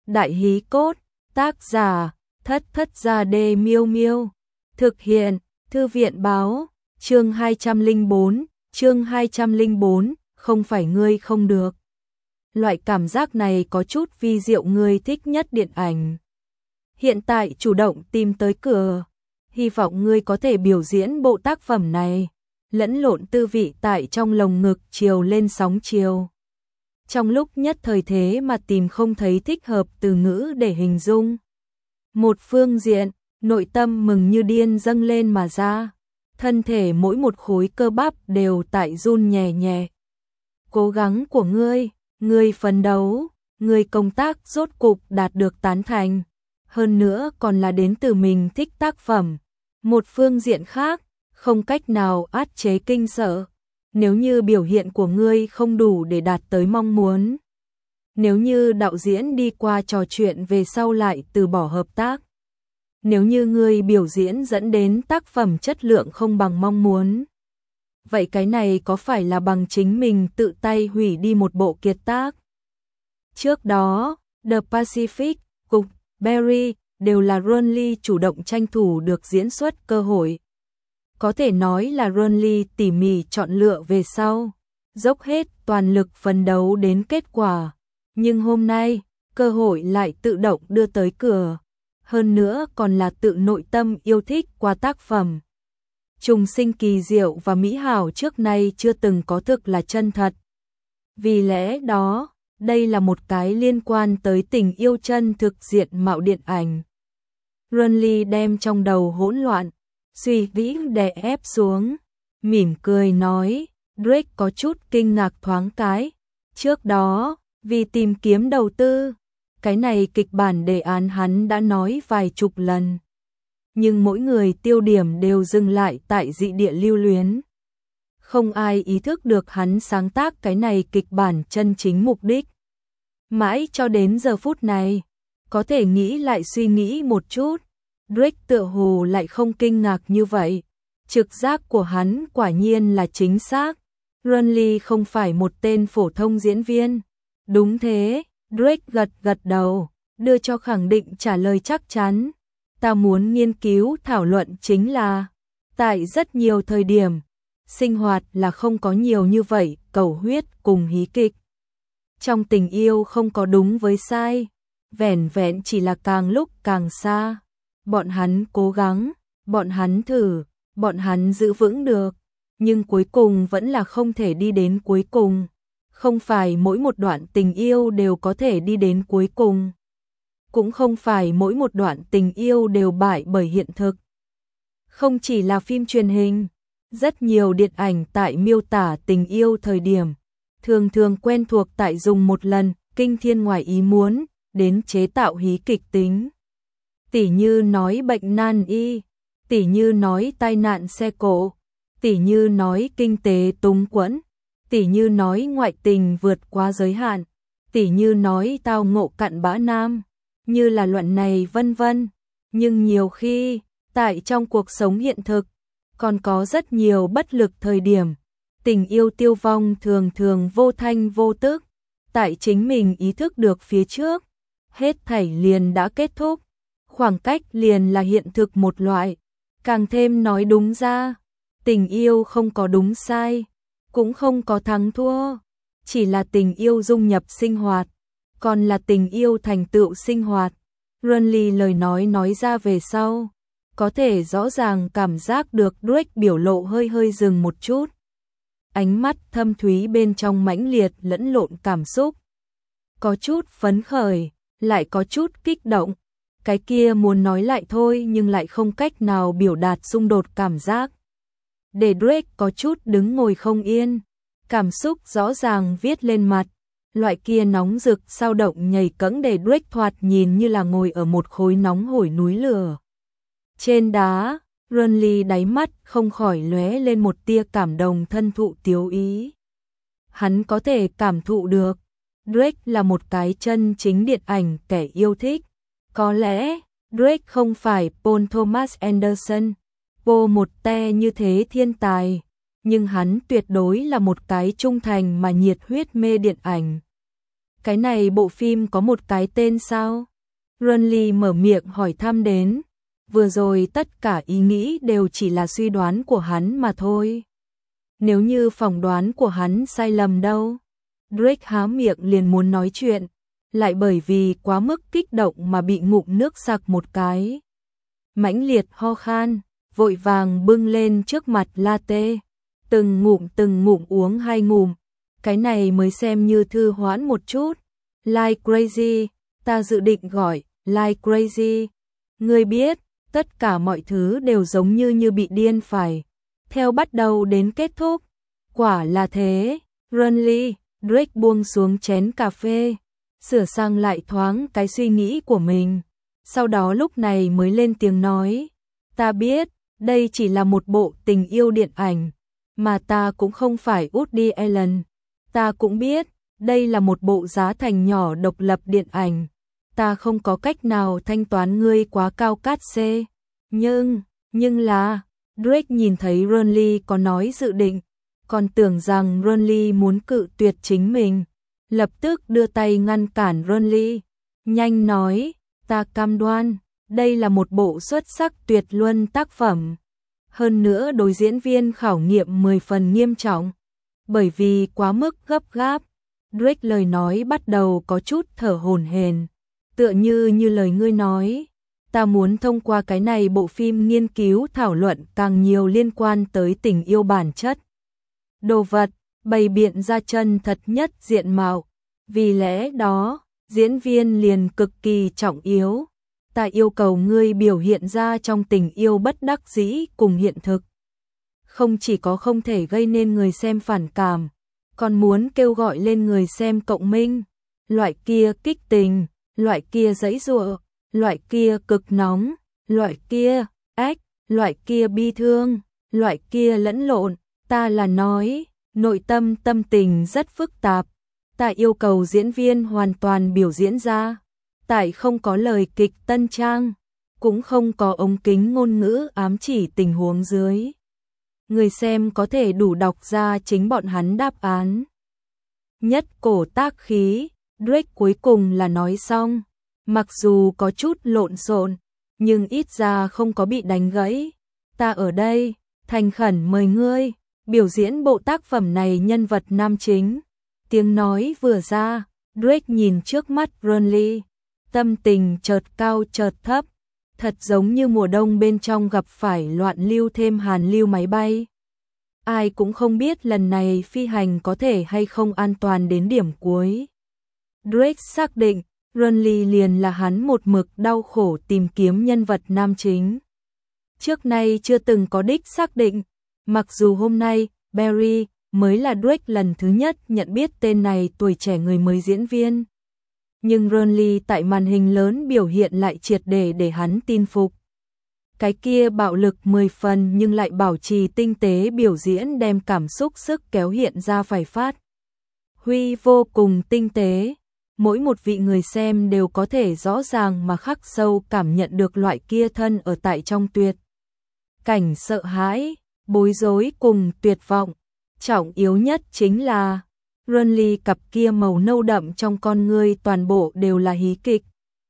Đại hí cốt, tác giả, Thất Thất Gia Đê Miêu Miêu. Thực hiện, Thư viện báo, chương 204, không phải ngươi không được. Loại cảm giác này có chút vi diệu, ngươi thích nhất điện ảnh. Hiện tại chủ động tìm tới cửa, hy vọng ngươi có thể biểu diễn bộ tác phẩm này. Lẫn lộn tư vị tại trong lồng ngực chiều lên sóng chiều. Trong lúc nhất thời thế mà tìm không thấy thích hợp từ ngữ để hình dung. Một phương diện, nội tâm mừng như điên dâng lên mà ra. Thân thể mỗi một khối cơ bắp đều tại run nhẹ nhẹ. Cố gắng của ngươi phấn đấu, ngươi công tác rốt cục đạt được tán thành. Hơn nữa còn là đến từ mình thích tác phẩm. Một phương diện khác, không cách nào át chế kinh sợ. Nếu như biểu hiện của ngươi không đủ để đạt tới mong muốn. Nếu như đạo diễn đi qua trò chuyện về sau lại từ bỏ hợp tác. Nếu như ngươi biểu diễn dẫn đến tác phẩm chất lượng không bằng mong muốn. Vậy cái này có phải là bằng chính mình tự tay hủy đi một bộ kiệt tác? Trước đó, The Pacific, Cục, Berry đều là Ron Lee chủ động tranh thủ được diễn xuất cơ hội. Có thể nói là Ron Lee tỉ mỉ chọn lựa về sau, dốc hết toàn lực phấn đấu đến kết quả. Nhưng hôm nay, cơ hội lại tự động đưa tới cửa. Hơn nữa còn là tự nội tâm yêu thích qua tác phẩm. Trùng sinh kỳ diệu và mỹ hảo trước nay chưa từng có, thực là chân thật. Vì lẽ đó, đây là một cái liên quan tới tình yêu chân thực diện mạo điện ảnh. Ron Lee đem trong đầu hỗn loạn, suy nghĩ đè ép xuống, mỉm cười nói. Drake có chút kinh ngạc thoáng cái. Trước đó, vì tìm kiếm đầu tư, cái này kịch bản đề án hắn đã nói vài chục lần. Nhưng mỗi người tiêu điểm đều dừng lại tại dị địa lưu luyến. Không ai ý thức được hắn sáng tác cái này kịch bản chân chính mục đích. Mãi cho đến giờ phút này, có thể nghĩ lại suy nghĩ một chút, Drake tựa hồ lại không kinh ngạc như vậy. Trực giác của hắn quả nhiên là chính xác. Ron Lee không phải một tên phổ thông diễn viên. Đúng thế, Drake gật đầu, đưa cho khẳng định trả lời chắc chắn. Ta muốn nghiên cứu thảo luận chính là, tại rất nhiều thời điểm, sinh hoạt là không có nhiều như vậy cầu huyết cùng hí kịch. Trong tình yêu không có đúng với sai, vẻn vẹn chỉ là càng lúc càng xa. Bọn hắn cố gắng, bọn hắn thử, bọn hắn giữ vững được, nhưng cuối cùng vẫn là không thể đi đến cuối cùng. Không phải mỗi một đoạn tình yêu đều có thể đi đến cuối cùng. Cũng không phải mỗi một đoạn tình yêu đều bại bởi hiện thực. Không chỉ là phim truyền hình, rất nhiều điện ảnh tại miêu tả tình yêu thời điểm, thường quen thuộc tại dùng một lần kinh thiên ngoài ý muốn đến chế tạo hí kịch tính. Tỉ như nói bệnh nan y, tỉ như nói tai nạn xe cộ, tỉ như nói kinh tế túng quẫn, tỉ như nói ngoại tình vượt quá giới hạn, tỉ như nói tao ngộ cặn bã nam, như là luận này vân vân. Nhưng nhiều khi, tại trong cuộc sống hiện thực, còn có rất nhiều bất lực thời điểm, tình yêu tiêu vong thường vô thanh vô tức, tại chính mình ý thức được phía trước, hết thảy liền đã kết thúc, khoảng cách liền là hiện thực một loại. Càng thêm nói đúng ra, tình yêu không có đúng sai, cũng không có thắng thua, chỉ là tình yêu dung nhập sinh hoạt, còn là tình yêu thành tựu sinh hoạt. Ron Lee lời nói ra về sau, có thể rõ ràng cảm giác được Drake biểu lộ hơi dừng một chút. Ánh mắt thâm thúy bên trong mãnh liệt lẫn lộn cảm xúc. Có chút phấn khởi, lại có chút kích động. Cái kia muốn nói lại thôi nhưng lại không cách nào biểu đạt xung đột cảm giác. Để Drake có chút đứng ngồi không yên. Cảm xúc rõ ràng viết lên mặt. Loại kia nóng rực sao động nhảy cẫng để Drake thoạt nhìn như là ngồi ở một khối nóng hổi núi lửa. Trên đá, Ron Lee đáy mắt không khỏi lóe lên một tia cảm động thân thụ tiếu ý. Hắn có thể cảm thụ được, Drake là một cái chân chính điện ảnh kẻ yêu thích. Có lẽ, Drake không phải Paul Thomas Anderson, Paul một te như thế thiên tài, nhưng hắn tuyệt đối là một cái trung thành mà nhiệt huyết mê điện ảnh. Cái này bộ phim có một cái tên sao? Renly mở miệng hỏi thăm đến. Vừa rồi tất cả ý nghĩ đều chỉ là suy đoán của hắn mà thôi. Nếu như phỏng đoán của hắn sai lầm đâu? Drake há miệng liền muốn nói chuyện, lại bởi vì quá mức kích động mà bị ngụm nước sặc một cái. Mãnh liệt ho khan, vội vàng bưng lên trước mặt latte, từng ngụm uống 2 ngụm, cái này mới xem như thư hoãn một chút. Like crazy, ta dự định gọi like crazy. Ngươi biết, tất cả mọi thứ đều giống như bị điên phải, theo bắt đầu đến kết thúc. Quả là thế. Renly, Drake buông xuống chén cà phê, sửa sang lại thoáng cái suy nghĩ của mình, sau đó lúc này mới lên tiếng nói, ta biết, đây chỉ là một bộ tình yêu điện ảnh, mà ta cũng không phải Woody Allen. Ta cũng biết, đây là một bộ giá thành nhỏ độc lập điện ảnh, ta không có cách nào thanh toán ngươi quá cao cát xê. Nhưng là, Drake nhìn thấy Renly có nói dự định, còn tưởng rằng Renly muốn cự tuyệt chính mình, lập tức đưa tay ngăn cản Renly, nhanh nói, ta cam đoan, đây là một bộ xuất sắc tuyệt luân tác phẩm. Hơn nữa đối diễn viên khảo nghiệm 10 phần nghiêm trọng, bởi vì quá mức gấp gáp, Drake lời nói bắt đầu có chút thở hổn hển, tựa như lời ngươi nói, ta muốn thông qua cái này bộ phim nghiên cứu thảo luận càng nhiều liên quan tới tình yêu bản chất. Đồ vật, bày biện ra chân thật nhất diện mạo, vì lẽ đó, diễn viên liền cực kỳ trọng yếu. Ta yêu cầu ngươi biểu hiện ra trong tình yêu bất đắc dĩ cùng hiện thực. Không chỉ có không thể gây nên người xem phản cảm, còn muốn kêu gọi lên người xem cộng minh. Loại kia kích tình, loại kia giãy giụa, loại kia cực nóng, loại kia ách, loại kia bi thương, loại kia lẫn lộn. Ta là nói, nội tâm tâm tình rất phức tạp. Ta yêu cầu diễn viên hoàn toàn biểu diễn ra. Tại không có lời kịch tân trang, cũng không có ống kính ngôn ngữ ám chỉ tình huống dưới. Người xem có thể đủ đọc ra chính bọn hắn đáp án. Nhất cổ tác khí, Drake cuối cùng là nói xong. Mặc dù có chút lộn xộn, nhưng ít ra không có bị đánh gãy. Ta ở đây, thành khẩn mời ngươi biểu diễn bộ tác phẩm này nhân vật nam chính. Tiếng nói vừa ra, Drake nhìn trước mắt Renly, tâm tình chợt cao chợt thấp, thật giống như mùa đông bên trong gặp phải loạn lưu thêm hàn lưu máy bay. Ai cũng không biết lần này phi hành có thể hay không an toàn đến điểm cuối. Drake xác định, Renly liền là hắn một mực đau khổ tìm kiếm nhân vật nam chính. Trước nay chưa từng có đích xác định, mặc dù hôm nay, Barry mới là Drake lần thứ nhất nhận biết tên này tuổi trẻ người mới diễn viên. Nhưng Renly tại màn hình lớn biểu hiện lại triệt để hắn tin phục. Cái kia bạo lực 10 phần nhưng lại bảo trì tinh tế biểu diễn đem cảm xúc sức kéo hiện ra phải phát huy vô cùng tinh tế. Mỗi một vị người xem đều có thể rõ ràng mà khắc sâu cảm nhận được loại kia thân ở tại trong tuyệt cảnh sợ hãi, bối rối cùng tuyệt vọng. Trọng yếu nhất chính là Renly cặp kia màu nâu đậm trong con ngươi toàn bộ đều là hí kịch.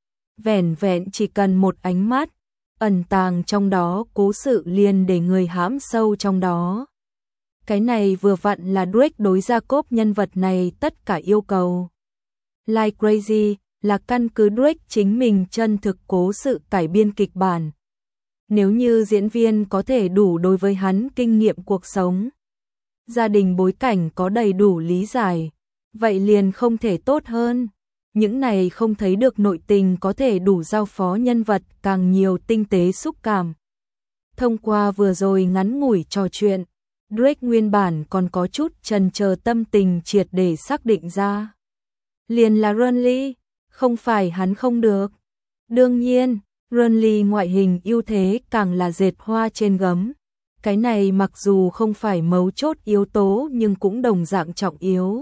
Vẻn vẹn chỉ cần một ánh mắt, ẩn tàng trong đó cố sự liền để người hãm sâu trong đó. Cái này vừa vặn là Drake đối Jacob nhân vật này tất cả yêu cầu. Like Crazy là căn cứ Drake chính mình chân thực cố sự cải biên kịch bản. Nếu như diễn viên có thể đủ đối với hắn kinh nghiệm cuộc sống, gia đình bối cảnh có đầy đủ lý giải, vậy liền không thể tốt hơn. Những này không thấy được nội tình có thể đủ giao phó nhân vật càng nhiều tinh tế xúc cảm. Thông qua vừa rồi ngắn ngủi trò chuyện, Drake nguyên bản còn có chút chần chờ tâm tình triệt để xác định ra. Liền là Renly, không phải hắn không được. Đương nhiên, Renly ngoại hình ưu thế càng là dệt hoa trên gấm. Cái này mặc dù không phải mấu chốt yếu tố nhưng cũng đồng dạng trọng yếu.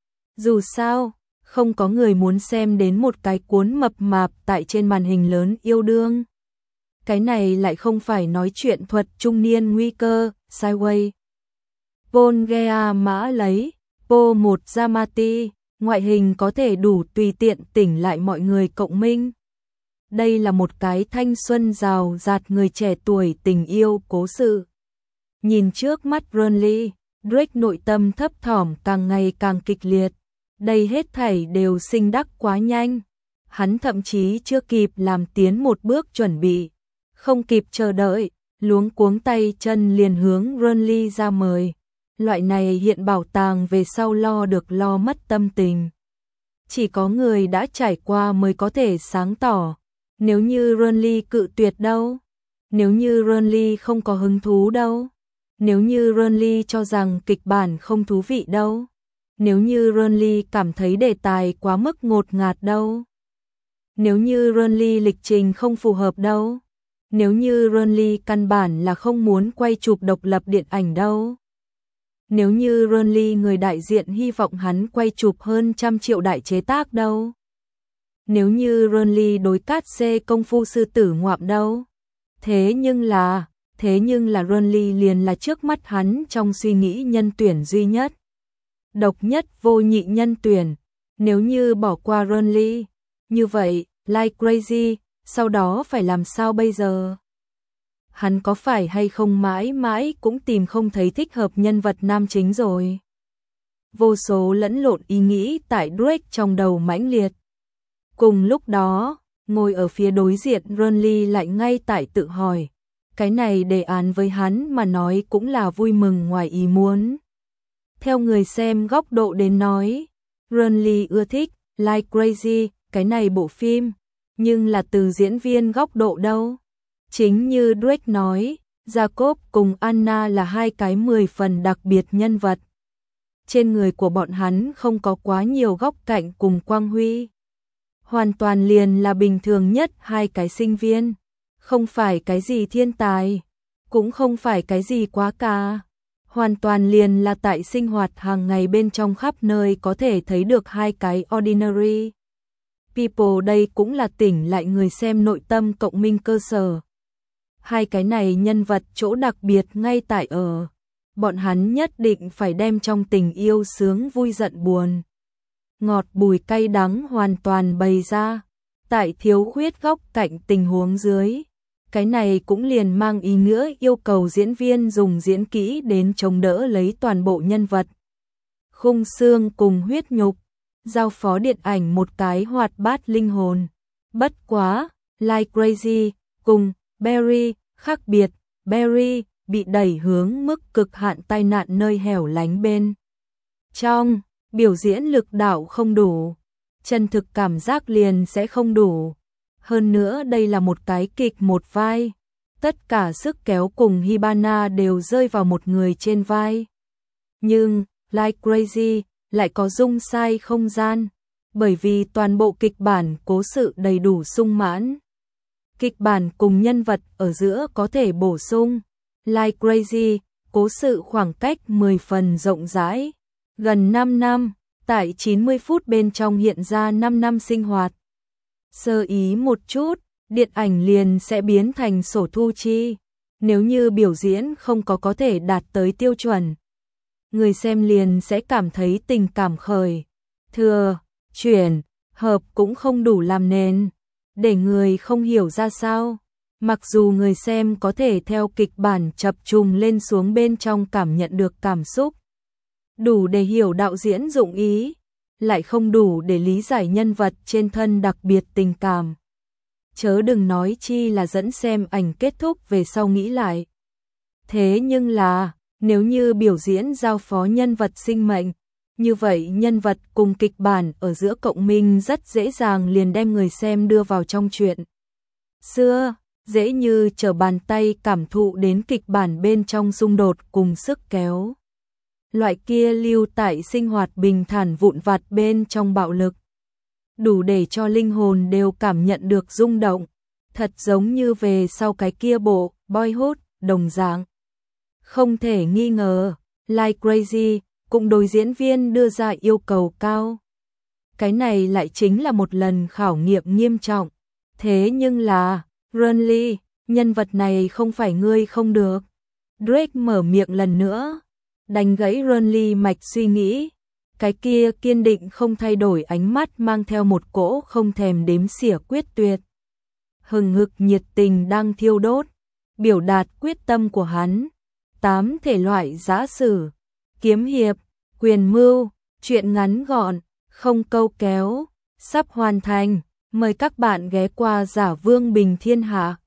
Dù sao, không có người muốn xem đến một cái cuốn mập mạp tại trên màn hình lớn yêu đương. Cái này lại không phải nói chuyện thuật trung niên nguy cơ, sideways. Paul Gea mã lấy, Po một Yamati, ngoại hình có thể đủ tùy tiện tỉnh lại mọi người cộng minh. Đây là một cái thanh xuân rào rạt người trẻ tuổi tình yêu cố sự. Nhìn trước mắt Burnley, Drake nội tâm thấp thỏm càng ngày càng kịch liệt. Đây hết thảy đều sinh đắc quá nhanh. Hắn thậm chí chưa kịp làm tiến một bước chuẩn bị. Không kịp chờ đợi, luống cuống tay chân liền hướng Burnley ra mời. Loại này hiện bảo tàng về sau lo được lo mất tâm tình. Chỉ có người đã trải qua mới có thể sáng tỏ. Nếu như Burnley cự tuyệt đâu? Nếu như Burnley không có hứng thú đâu? Nếu như Burnley cho rằng kịch bản không thú vị đâu? Nếu như Burnley cảm thấy đề tài quá mức ngột ngạt đâu? Nếu như Burnley lịch trình không phù hợp đâu? Nếu như Burnley căn bản là không muốn quay chụp độc lập điện ảnh đâu? Nếu như Burnley người đại diện hy vọng hắn quay chụp hơn 100 triệu đại chế tác đâu? Nếu như Burnley đối cát xê công phu sư tử ngoạm đâu? Thế nhưng là Burnley liền là trước mắt hắn trong suy nghĩ nhân tuyển duy nhất. Độc nhất vô nhị nhân tuyển. Nếu như bỏ qua Burnley, như vậy, like crazy, sau đó phải làm sao bây giờ? Hắn có phải hay không mãi mãi cũng tìm không thấy thích hợp nhân vật nam chính rồi? Vô số lẫn lộn ý nghĩ tại Drake trong đầu mãnh liệt. Cùng lúc đó, ngồi ở phía đối diện Burnley lại ngay tại tự hỏi. Cái này đề án với hắn mà nói cũng là vui mừng ngoài ý muốn. Theo người xem góc độ đến nói, Burnley ưa thích Like Crazy, cái này bộ phim, nhưng là từ diễn viên góc độ đâu? Chính như Drake nói, Jacob cùng Anna là hai cái 10 phần đặc biệt nhân vật. Trên người của bọn hắn không có quá nhiều góc cạnh cùng quang huy. Hoàn toàn liền là bình thường nhất hai cái sinh viên. Không phải cái gì thiên tài, cũng không phải cái gì quá ca. Hoàn toàn liền là tại sinh hoạt hàng ngày bên trong khắp nơi có thể thấy được hai cái ordinary people, đây cũng là tỉnh lại người xem nội tâm cộng minh cơ sở. Hai cái này nhân vật chỗ đặc biệt ngay tại ở. Bọn hắn nhất định phải đem trong tình yêu sướng vui giận buồn, ngọt bùi cay đắng hoàn toàn bày ra. Tại thiếu khuyết góc cạnh tình huống dưới. Cái này cũng liền mang ý nghĩa yêu cầu diễn viên dùng diễn kỹ đến chống đỡ lấy toàn bộ nhân vật. Khung xương cùng huyết nhục, giao phó điện ảnh một cái hoạt bát linh hồn. Bất quá, Like Crazy cùng Barry khác biệt, Barry bị đẩy hướng mức cực hạn tai nạn nơi hẻo lánh bên trong, biểu diễn lực đạo không đủ, chân thực cảm giác liền sẽ không đủ. Hơn nữa đây là một cái kịch một vai, tất cả sức kéo cùng Hibana đều rơi vào một người trên vai. Nhưng, Like Crazy lại có dung sai không gian, bởi vì toàn bộ kịch bản cố sự đầy đủ sung mãn. Kịch bản cùng nhân vật ở giữa có thể bổ sung. Like Crazy, cố sự khoảng cách 10 phần rộng rãi, gần 5 năm, tại 90 phút bên trong hiện ra 5 năm sinh hoạt. Sơ ý một chút, điện ảnh liền sẽ biến thành sổ thu chi. Nếu như biểu diễn không có thể đạt tới tiêu chuẩn, người xem liền sẽ cảm thấy tình cảm khởi thừa, chuyển, hợp cũng không đủ làm nền, để người không hiểu ra sao. Mặc dù người xem có thể theo kịch bản chập trùng lên xuống bên trong cảm nhận được cảm xúc, đủ để hiểu đạo diễn dụng ý, lại không đủ để lý giải nhân vật trên thân đặc biệt tình cảm. Chớ đừng nói chi là dẫn xem ảnh kết thúc về sau nghĩ lại. Thế nhưng là, nếu như biểu diễn giao phó nhân vật sinh mệnh, như vậy nhân vật cùng kịch bản ở giữa cộng minh rất dễ dàng liền đem người xem đưa vào trong chuyện xưa, dễ như trở bàn tay cảm thụ đến kịch bản bên trong xung đột cùng sức kéo. Loại kia lưu tại sinh hoạt bình thản vụn vặt bên trong bạo lực, đủ để cho linh hồn đều cảm nhận được rung động, thật giống như về sau cái kia bộ Boyhood đồng dạng. Không thể nghi ngờ, Like Crazy cùng đối diễn viên đưa ra yêu cầu cao. Cái này lại chính là một lần khảo nghiệm nghiêm trọng. Thế nhưng là, Burnley, nhân vật này không phải ngươi không được. Drake mở miệng lần nữa, đánh gãy Burnley mạch suy nghĩ. cái kia kiên định không thay đổi ánh mắt mang theo một cỗ không thèm đếm xỉa quyết tuyệt. Hừng hực nhiệt tình đang thiêu đốt, biểu đạt quyết tâm của hắn. 8 thể loại giã sử, kiếm hiệp, quyền mưu, truyện ngắn gọn, không câu kéo, sắp hoàn thành. Mời các bạn ghé qua Giả Vương Bình Thiên Hạ.